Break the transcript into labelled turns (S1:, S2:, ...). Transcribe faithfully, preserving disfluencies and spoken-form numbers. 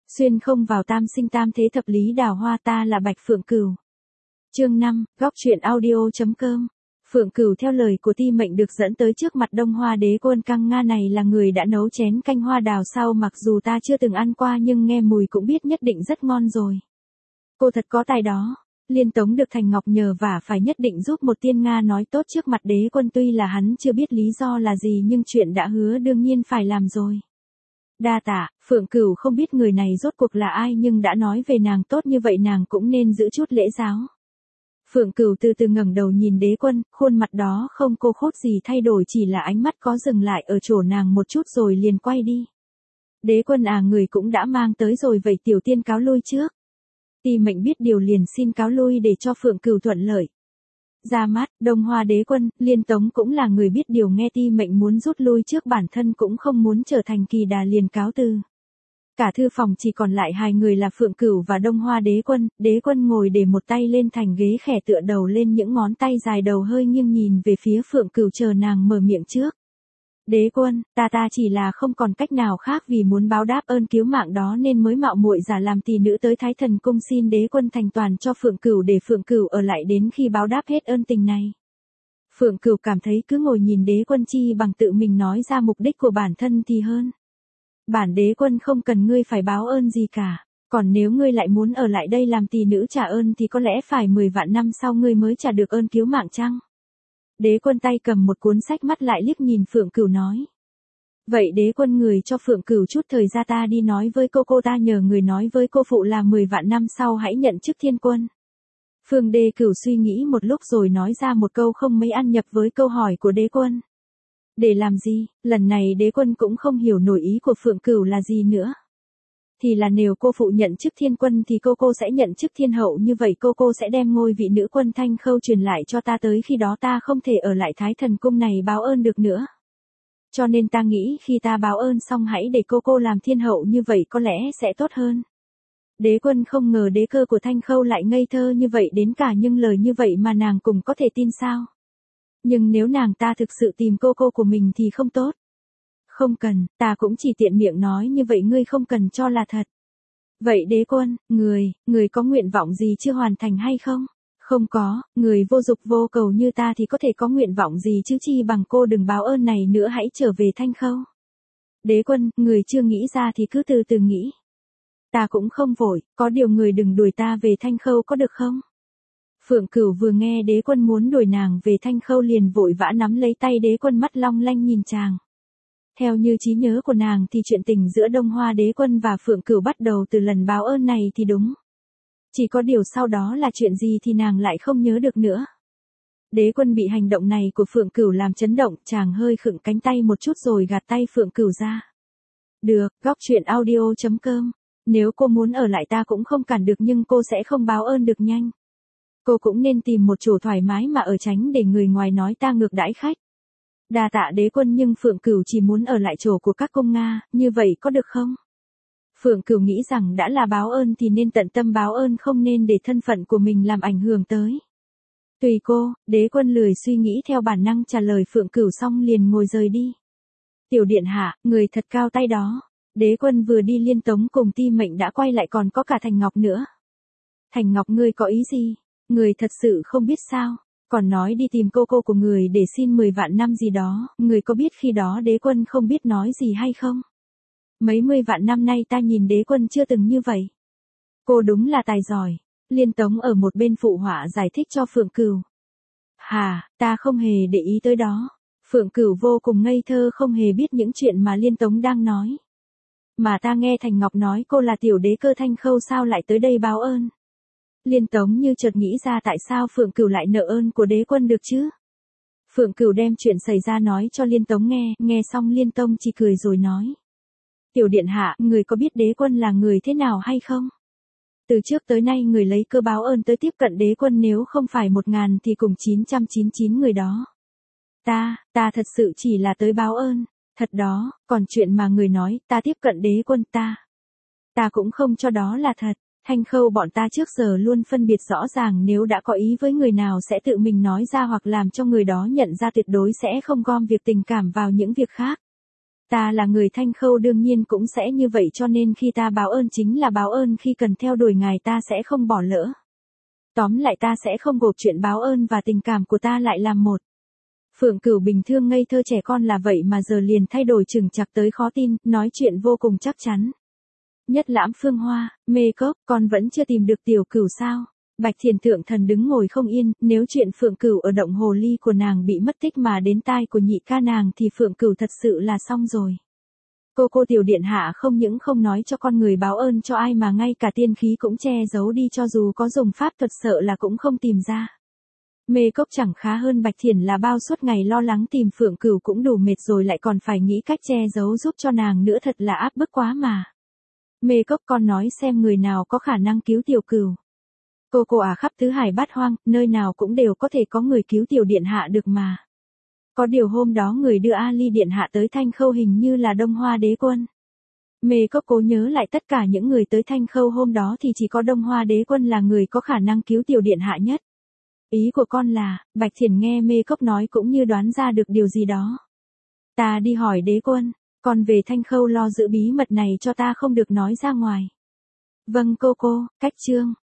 S1: Xuyên không vào tam sinh tam thế thập lý đào hoa, ta là Bạch Phượng Cửu. Chương năm, góc truyện audio.com. Phượng Cửu theo lời của Ti Mệnh được dẫn tới trước mặt Đông Hoa Đế Quân. Căng Nga này là người đã nấu chén canh hoa đào sao, mặc dù ta chưa từng ăn qua nhưng nghe mùi cũng biết nhất định rất ngon rồi. Cô thật có tài đó. Liên Tống được Thành Ngọc nhờ vả phải nhất định giúp một tiên Nga nói tốt trước mặt Đế Quân, tuy là hắn chưa biết lý do là gì nhưng chuyện đã hứa đương nhiên phải làm rồi. Đa tạ. Phượng Cửu không biết người này rốt cuộc là ai nhưng đã nói về nàng tốt như vậy nàng cũng nên giữ chút lễ giáo. Phượng Cửu từ từ ngẩng đầu nhìn Đế Quân, khuôn mặt đó không cô khốt gì thay đổi, chỉ là ánh mắt có dừng lại ở chỗ nàng một chút rồi liền quay đi. Đế Quân à, người cũng đã mang tới rồi, vậy tiểu tiên cáo lui trước. Ti Mệnh biết điều liền xin cáo lui để cho Phượng Cửu thuận lợi. Ra mắt, Đông Hoa Đế Quân, Liên Tống cũng là người biết điều, nghe Ti Mệnh muốn rút lui trước bản thân cũng không muốn trở thành kỳ đà liền cáo từ. Cả thư phòng chỉ còn lại hai người là Phượng Cửu và Đông Hoa Đế Quân. Đế Quân ngồi để một tay lên thành ghế khẽ tựa đầu lên những ngón tay dài, đầu hơi nghiêng nhìn về phía Phượng Cửu chờ nàng mở miệng trước. Đế Quân, ta ta chỉ là không còn cách nào khác, vì muốn báo đáp ơn cứu mạng đó nên mới mạo muội giả làm tỳ nữ tới Thái Thần Cung xin Đế Quân thành toàn cho Phượng Cửu để Phượng Cửu ở lại đến khi báo đáp hết ơn tình này. Phượng Cửu cảm thấy cứ ngồi nhìn Đế Quân chi bằng tự mình nói ra mục đích của bản thân thì hơn. Bản Đế Quân không cần ngươi phải báo ơn gì cả, còn nếu ngươi lại muốn ở lại đây làm tỳ nữ trả ơn thì có lẽ phải mười vạn năm sau ngươi mới trả được ơn cứu mạng chăng? Đế Quân tay cầm một cuốn sách, mắt lại liếc nhìn Phượng Cửu nói. Vậy Đế Quân người cho Phượng Cửu chút thời gian, ta đi nói với cô cô ta nhờ người nói với cô phụ là mười vạn năm sau hãy nhận chức thiên quân. Phương Đế Cửu suy nghĩ một lúc rồi nói ra một câu không mấy ăn nhập với câu hỏi của Đế Quân. Để làm gì? Lần này Đế Quân cũng không hiểu nổi ý của Phượng Cửu là gì nữa. Thì là nếu cô phụ nhận chức thiên quân thì cô cô sẽ nhận chức thiên hậu, như vậy cô cô sẽ đem ngôi vị nữ quân Thanh Khâu truyền lại cho ta, tới khi đó ta không thể ở lại Thái Thần Cung này báo ơn được nữa. Cho nên ta nghĩ khi ta báo ơn xong hãy để cô cô làm thiên hậu, như vậy có lẽ sẽ tốt hơn. Đế Quân không ngờ đế cơ của Thanh Khâu lại ngây thơ như vậy, đến cả những lời như vậy mà nàng cũng có thể tin sao? Nhưng nếu nàng ta thực sự tìm cô cô của mình thì không tốt. Không cần, ta cũng chỉ tiện miệng nói như vậy, ngươi không cần cho là thật. Vậy Đế Quân, người, người có nguyện vọng gì chưa hoàn thành hay không? Không có, người vô dục vô cầu như ta thì có thể có nguyện vọng gì chứ, chi bằng cô đừng báo ơn này nữa, hãy trở về Thanh Khâu. Đế Quân, người chưa nghĩ ra thì cứ từ từ nghĩ. Ta cũng không vội, có điều người đừng đuổi ta về Thanh Khâu có được không? Phượng Cửu vừa nghe Đế Quân muốn đuổi nàng về Thanh Khâu liền vội vã nắm lấy tay Đế Quân, mắt long lanh nhìn chàng. Theo như trí nhớ của nàng thì chuyện tình giữa Đông Hoa Đế Quân và Phượng Cửu bắt đầu từ lần báo ơn này thì đúng. Chỉ có điều sau đó là chuyện gì thì nàng lại không nhớ được nữa. Đế Quân bị hành động này của Phượng Cửu làm chấn động, chàng hơi khựng cánh tay một chút rồi gạt tay Phượng Cửu ra. Được, góc truyện audio.com. Nếu cô muốn ở lại ta cũng không cản được, nhưng cô sẽ không báo ơn được nhanh. Cô cũng nên tìm một chỗ thoải mái mà ở, tránh để người ngoài nói ta ngược đãi khách. Đa tạ Đế Quân, nhưng Phượng Cửu chỉ muốn ở lại chỗ của các cung Nga, như vậy có được không? Phượng Cửu nghĩ rằng đã là báo ơn thì nên tận tâm báo ơn, không nên để thân phận của mình làm ảnh hưởng tới. Tùy cô. Đế Quân lười suy nghĩ, theo bản năng trả lời Phượng Cửu xong liền ngồi rời đi. Tiểu điện hạ, người thật cao tay đó. Đế Quân vừa đi Liên Tống cùng Ti Mệnh đã quay lại, còn có cả Thành Ngọc nữa. Thành Ngọc, ngươi có ý gì? Người thật sự không biết sao? Còn nói đi tìm cô cô của người để xin mười vạn năm gì đó, người có biết khi đó Đế Quân không biết nói gì hay không? Mấy mươi vạn năm nay ta nhìn Đế Quân chưa từng như vậy. Cô đúng là tài giỏi. Liên Tống ở một bên phụ họa giải thích cho Phượng Cửu. Hà, ta không hề để ý tới đó. Phượng Cửu vô cùng ngây thơ, không hề biết những chuyện mà Liên Tống đang nói. Mà ta nghe Thành Ngọc nói cô là tiểu đế cơ Thanh Khâu, sao lại tới đây báo ơn? Liên Tống như chợt nghĩ ra tại sao Phượng Cửu lại nợ ơn của Đế Quân được chứ? Phượng Cửu đem chuyện xảy ra nói cho Liên Tống nghe, nghe xong Liên Tông chỉ cười rồi nói. Tiểu điện hạ, người có biết Đế Quân là người thế nào hay không? Từ trước tới nay người lấy cơ báo ơn tới tiếp cận Đế Quân, nếu không phải một ngàn thì cùng chín trăm chín mươi chín người đó. Ta, ta thật sự chỉ là tới báo ơn, thật đó, còn chuyện mà người nói, ta tiếp cận Đế Quân ta. Ta cũng không cho đó là thật. Thanh Khâu bọn ta trước giờ luôn phân biệt rõ ràng, nếu đã có ý với người nào sẽ tự mình nói ra hoặc làm cho người đó nhận ra, tuyệt đối sẽ không gom việc tình cảm vào những việc khác. Ta là người Thanh Khâu đương nhiên cũng sẽ như vậy cho nên khi ta báo ơn chính là báo ơn khi cần theo đuổi ngài ta sẽ không bỏ lỡ. Tóm lại ta sẽ không gộp chuyện báo ơn và tình cảm của ta lại làm một. Phượng Cửu bình thường ngây thơ trẻ con là vậy mà giờ liền thay đổi chừng chạc tới khó tin, nói chuyện vô cùng chắc chắn. Nhất lãm phương hoa, mê cốc, con vẫn chưa tìm được tiểu Cửu sao? Bạch Thiền thượng thần đứng ngồi không yên, nếu chuyện Phượng Cửu ở động hồ ly của nàng bị mất tích mà đến tai của nhị ca nàng thì Phượng Cửu thật sự là xong rồi. Cô cô tiểu điện hạ không những không nói cho con người báo ơn cho ai mà ngay cả tiên khí cũng che giấu đi, cho dù có dùng pháp thuật sợ là cũng không tìm ra. Mê cốc chẳng khá hơn Bạch Thiền là bao, suốt ngày lo lắng tìm Phượng Cửu cũng đủ mệt rồi lại còn phải nghĩ cách che giấu giúp cho nàng nữa, thật là áp bức quá mà. Mê cốc, con nói xem người nào có khả năng cứu tiểu Cửu. Cô cô à, khắp tứ hải bát hoang, nơi nào cũng đều có thể có người cứu tiểu điện hạ được mà. Có điều hôm đó người đưa A Ly điện hạ tới Thanh Khâu hình như là Đông Hoa đế quân. Mê cốc cố nhớ lại tất cả những người tới Thanh Khâu hôm đó thì chỉ có Đông Hoa đế quân là người có khả năng cứu tiểu điện hạ nhất. Ý của con là, Bạch Thiền nghe Mê cốc nói cũng như đoán ra được điều gì đó. Ta đi hỏi đế quân, con về Thanh Khâu lo giữ bí mật này cho ta không được nói ra ngoài. Vâng cô cô, cách chương.